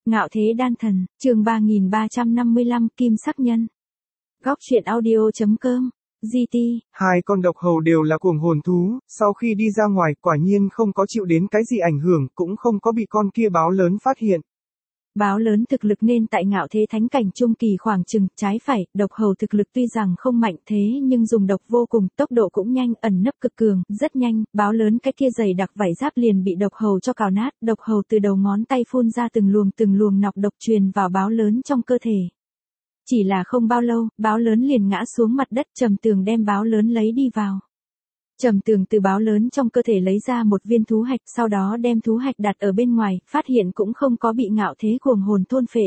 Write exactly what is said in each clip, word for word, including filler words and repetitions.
Ngạo Thế Đan Thần, chương ba nghìn ba trăm năm mươi lăm Kim Sắc Nhân. Góc truyện audio.com, giê tê. Hai con độc hầu đều là cuồng hồn thú, sau khi đi ra ngoài quả nhiên không có chịu đến cái gì ảnh hưởng, cũng không có bị con kia báo lớn phát hiện. Báo lớn thực lực nên tại Ngạo Thế Thánh Cảnh trung kỳ khoảng chừng, trái phải, độc hầu thực lực tuy rằng không mạnh thế nhưng dùng độc vô cùng, tốc độ cũng nhanh, ẩn nấp cực cường, rất nhanh, báo lớn cái kia dày đặc vảy giáp liền bị độc hầu cho cào nát, độc hầu từ đầu ngón tay phun ra từng luồng từng luồng nọc độc truyền vào báo lớn trong cơ thể. Chỉ là không bao lâu, báo lớn liền ngã xuống mặt đất, Trầm Tường đem báo lớn lấy đi vào. Trầm Tường từ báo lớn trong cơ thể lấy ra một viên thú hạch, sau đó đem thú hạch đặt ở bên ngoài, phát hiện cũng không có bị Ngạo Thế cuồng hồn thôn phệ.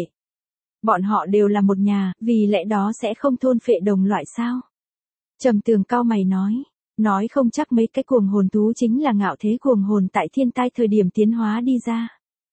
Bọn họ đều là một nhà, vì lẽ đó sẽ không thôn phệ đồng loại sao? Trầm Tường cau mày nói, nói không chắc mấy cái cuồng hồn thú chính là Ngạo Thế cuồng hồn tại thiên tai thời điểm tiến hóa đi ra.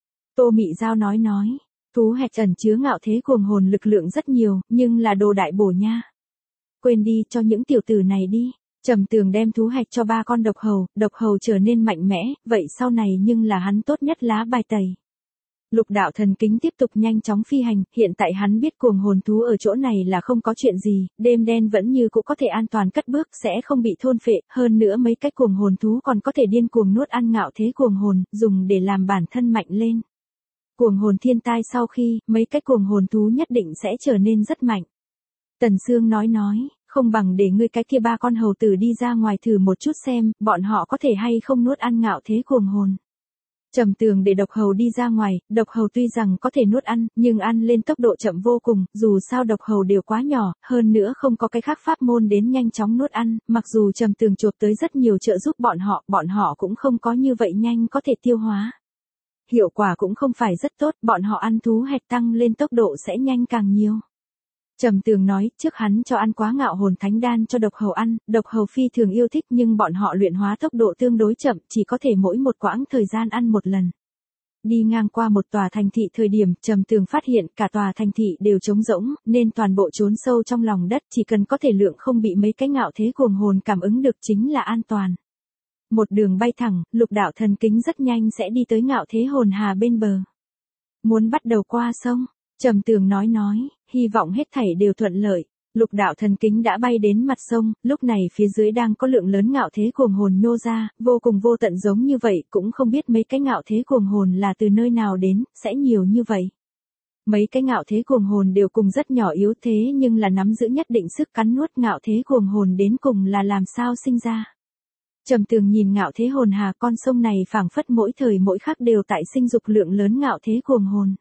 Tô Mị Giao nói nói, thú hạch ẩn chứa Ngạo Thế cuồng hồn lực lượng rất nhiều, nhưng là đồ đại bổ nha. Quên đi, cho những tiểu tử này đi. Trầm Tường đem thú hạch cho ba con độc hầu, độc hầu trở nên mạnh mẽ, vậy sau này nhưng là hắn tốt nhất lá bài tẩy. Lục đạo thần kính tiếp tục nhanh chóng phi hành, hiện tại hắn biết cuồng hồn thú ở chỗ này là không có chuyện gì, đêm đen vẫn như cũng có thể an toàn cất bước, sẽ không bị thôn phệ, hơn nữa mấy cái cuồng hồn thú còn có thể điên cuồng nuốt ăn Ngạo Thế cuồng hồn, dùng để làm bản thân mạnh lên. Cuồng hồn thiên tai sau khi, mấy cái cuồng hồn thú nhất định sẽ trở nên rất mạnh. Tần Sương nói nói, không bằng để ngươi cái kia ba con hầu tử đi ra ngoài thử một chút xem, bọn họ có thể hay không nuốt ăn Ngạo Thế cuồng hồn. Trầm Tường để độc hầu đi ra ngoài, độc hầu tuy rằng có thể nuốt ăn, nhưng ăn lên tốc độ chậm vô cùng, dù sao độc hầu đều quá nhỏ, hơn nữa không có cái khác pháp môn đến nhanh chóng nuốt ăn, mặc dù Trầm Tường chộp tới rất nhiều trợ giúp bọn họ, bọn họ cũng không có như vậy nhanh có thể tiêu hóa. Hiệu quả cũng không phải rất tốt, bọn họ ăn thú hạch tăng lên tốc độ sẽ nhanh càng nhiều. Trầm Tường nói, trước hắn cho ăn quá ngạo hồn thánh đan cho độc hầu ăn, độc hầu phi thường yêu thích nhưng bọn họ luyện hóa tốc độ tương đối chậm, chỉ có thể mỗi một quãng thời gian ăn một lần. Đi ngang qua một tòa thành thị thời điểm, Trầm Tường phát hiện cả tòa thành thị đều trống rỗng, nên toàn bộ trốn sâu trong lòng đất, chỉ cần có thể lượng không bị mấy cái Ngạo Thế cuồng hồn cảm ứng được chính là an toàn. Một đường bay thẳng, lục đạo thần kính rất nhanh sẽ đi tới Ngạo Thế hồn hà bên bờ. Muốn bắt đầu qua sông, Trầm Tường nói nói, hy vọng hết thảy đều thuận lợi. Lục đạo thần kính đã bay đến mặt sông, lúc này phía dưới đang có lượng lớn Ngạo Thế cuồng hồn nhô ra, vô cùng vô tận giống như vậy, cũng không biết mấy cái Ngạo Thế cuồng hồn là từ nơi nào đến, sẽ nhiều như vậy. Mấy cái Ngạo Thế cuồng hồn đều cùng rất nhỏ yếu thế nhưng là nắm giữ nhất định sức cắn nuốt Ngạo Thế cuồng hồn đến cùng là làm sao sinh ra. Trầm Tường nhìn Ngạo Thế hồn hà, con sông này phảng phất mỗi thời mỗi khắc đều tại sinh dục lượng lớn Ngạo Thế cuồng hồn.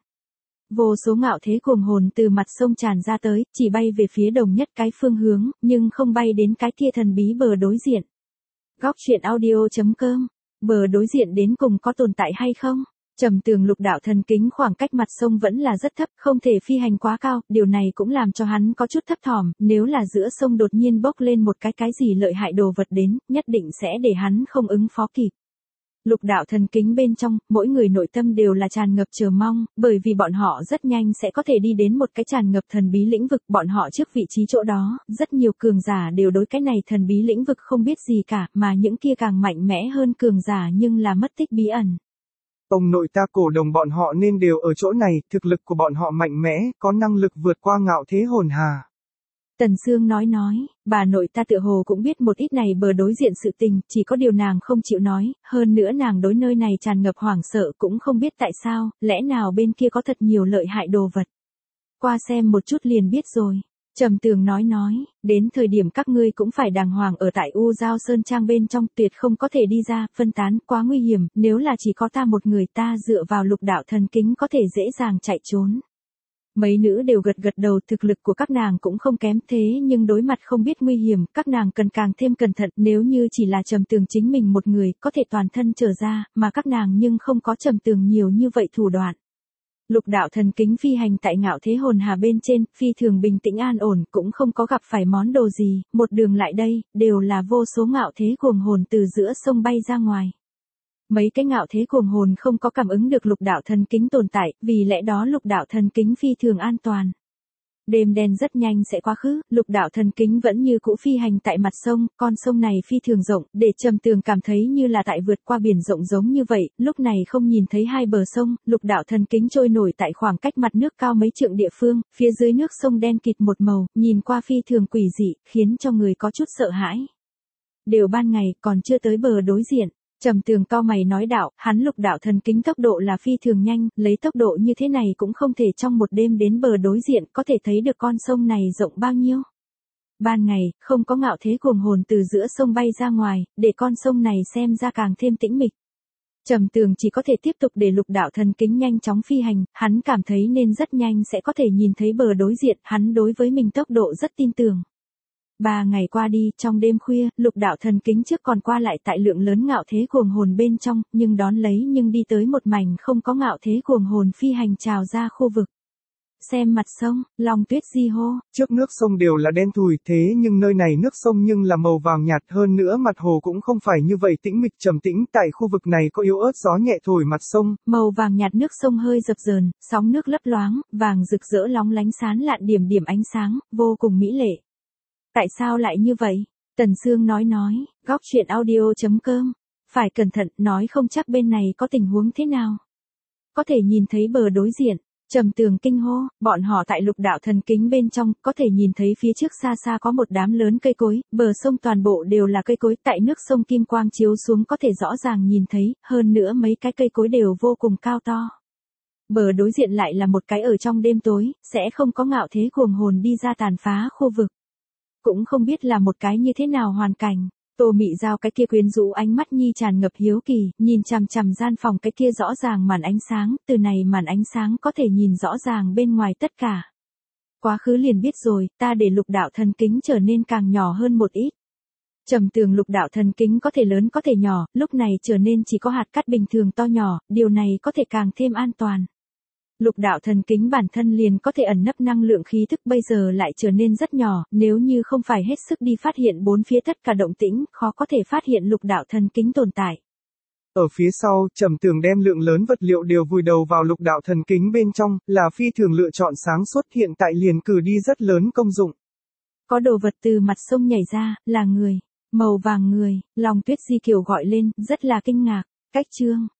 Vô số Ngạo Thế cuồng hồn từ mặt sông tràn ra tới, chỉ bay về phía đồng nhất cái phương hướng, nhưng không bay đến cái kia thần bí bờ đối diện. Góc truyện audio.com, bờ đối diện đến cùng có tồn tại hay không? Trầm Tường lục đạo thần kính khoảng cách mặt sông vẫn là rất thấp, không thể phi hành quá cao, điều này cũng làm cho hắn có chút thấp thỏm, nếu là giữa sông đột nhiên bốc lên một cái cái gì lợi hại đồ vật đến, nhất định sẽ để hắn không ứng phó kịp. Lục đạo thần kính bên trong, mỗi người nội tâm đều là tràn ngập chờ mong, bởi vì bọn họ rất nhanh sẽ có thể đi đến một cái tràn ngập thần bí lĩnh vực, bọn họ trước vị trí chỗ đó, rất nhiều cường giả đều đối cái này thần bí lĩnh vực không biết gì cả, mà những kia càng mạnh mẽ hơn cường giả nhưng là mất tích bí ẩn. Ông nội ta cổ đồng bọn họ nên đều ở chỗ này, thực lực của bọn họ mạnh mẽ, có năng lực vượt qua Ngạo Thế hồn hà. Tần Sương nói nói, bà nội ta tựa hồ cũng biết một ít này bờ đối diện sự tình, chỉ có điều nàng không chịu nói, hơn nữa nàng đối nơi này tràn ngập hoảng sợ cũng không biết tại sao, lẽ nào bên kia có thật nhiều lợi hại đồ vật. Qua xem một chút liền biết rồi. Trầm Tường nói nói, đến thời điểm các ngươi cũng phải đàng hoàng ở tại U Giao Sơn Trang bên trong, tuyệt không có thể đi ra, phân tán, quá nguy hiểm, nếu là chỉ có ta một người ta dựa vào lục đạo thần kính có thể dễ dàng chạy trốn. Mấy nữ đều gật gật đầu, thực lực của các nàng cũng không kém thế nhưng đối mặt không biết nguy hiểm, các nàng cần càng thêm cẩn thận, nếu như chỉ là Trầm Tường chính mình một người, có thể toàn thân trở ra, mà các nàng nhưng không có Trầm Tường nhiều như vậy thủ đoạn. Lục đạo thần kính phi hành tại Ngạo Thế hồn hà bên trên, phi thường bình tĩnh an ổn, cũng không có gặp phải món đồ gì, một đường lại đây, đều là vô số Ngạo Thế cuồng hồn từ giữa sông bay ra ngoài. Mấy cái Ngạo Thế cuồng hồn không có cảm ứng được lục đạo thần kính tồn tại, vì lẽ đó lục đạo thần kính phi thường an toàn. Đêm đen rất nhanh sẽ quá khứ, Lục đạo thần kính vẫn như cũ phi hành tại mặt sông, con sông này phi thường rộng, để Trầm Tường cảm thấy như là tại vượt qua biển rộng giống như vậy, lúc này không nhìn thấy hai bờ sông, Lục đạo thần kính trôi nổi tại khoảng cách mặt nước cao mấy trượng địa phương, phía dưới nước sông đen kịt một màu, nhìn qua phi thường quỷ dị, khiến cho người có chút sợ hãi. Đều ban ngày, còn chưa tới bờ đối diện. Trầm Tường cau mày nói đạo, hắn Lục đạo thần kính tốc độ là phi thường nhanh, lấy tốc độ như thế này cũng không thể trong một đêm đến bờ đối diện, có thể thấy được con sông này rộng bao nhiêu. Ban ngày, không có ngạo thế cuồng hồn từ giữa sông bay ra ngoài, để con sông này xem ra càng thêm tĩnh mịch. Trầm Tường chỉ có thể tiếp tục để Lục đạo thần kính nhanh chóng phi hành, hắn cảm thấy nên rất nhanh sẽ có thể nhìn thấy bờ đối diện, hắn đối với mình tốc độ rất tin tưởng. Ba ngày qua đi, trong đêm khuya, Lục đạo thần kính trước còn qua lại tại lượng lớn ngạo thế cuồng hồn bên trong, nhưng đón lấy nhưng đi tới một mảnh không có ngạo thế cuồng hồn phi hành trào ra khu vực. Xem mặt sông, Long Tuyết Di hô. Trước nước sông đều là đen thùi, thế nhưng nơi này nước sông nhưng là màu vàng nhạt, hơn nữa mặt hồ cũng không phải như vậy tĩnh mịch trầm tĩnh, tại khu vực này có yếu ớt gió nhẹ thổi mặt sông. Màu vàng nhạt nước sông hơi dập dờn, sóng nước lấp loáng, vàng rực rỡ lóng lánh sán lạn điểm điểm ánh sáng, vô cùng mỹ lệ. Tại sao lại như vậy? Tần Sương nói nói, góc chuyện audio chấm com. Phải cẩn thận, nói không chắc bên này có tình huống thế nào. Có thể nhìn thấy bờ đối diện. Trầm Tường kinh hô, bọn họ tại Lục đạo thần kính bên trong, có thể nhìn thấy phía trước xa xa có một đám lớn cây cối, bờ sông toàn bộ đều là cây cối, tại nước sông kim quang chiếu xuống có thể rõ ràng nhìn thấy, hơn nữa mấy cái cây cối đều vô cùng cao to. Bờ đối diện lại là một cái ở trong đêm tối, sẽ không có ngạo thế cuồng hồn đi ra tàn phá khu vực. Cũng không biết là một cái như thế nào hoàn cảnh. Tô Mị Giao cái kia quyến rũ ánh mắt nhi tràn ngập hiếu kỳ, nhìn chằm chằm gian phòng cái kia rõ ràng màn ánh sáng, từ này màn ánh sáng có thể nhìn rõ ràng bên ngoài tất cả. Quá khứ liền biết rồi, ta để Lục đạo thần kính trở nên càng nhỏ hơn một ít. Trầm Tường Lục đạo thần kính có thể lớn có thể nhỏ, lúc này trở nên chỉ có hạt cát bình thường to nhỏ, điều này có thể càng thêm an toàn. Lục đạo thần kính bản thân liền có thể ẩn nấp năng lượng khí thức, bây giờ lại trở nên rất nhỏ, nếu như không phải hết sức đi phát hiện bốn phía tất cả động tĩnh, khó có thể phát hiện lục đạo thần kính tồn tại. Ở phía sau, Trầm Tường đem lượng lớn vật liệu đều vùi đầu vào lục đạo thần kính bên trong, là phi thường lựa chọn sáng suốt, hiện tại liền cử đi rất lớn công dụng. Có đồ vật từ mặt sông nhảy ra, là người, màu vàng người, Long Tuyết Di Kiều gọi lên, rất là kinh ngạc, cách chương.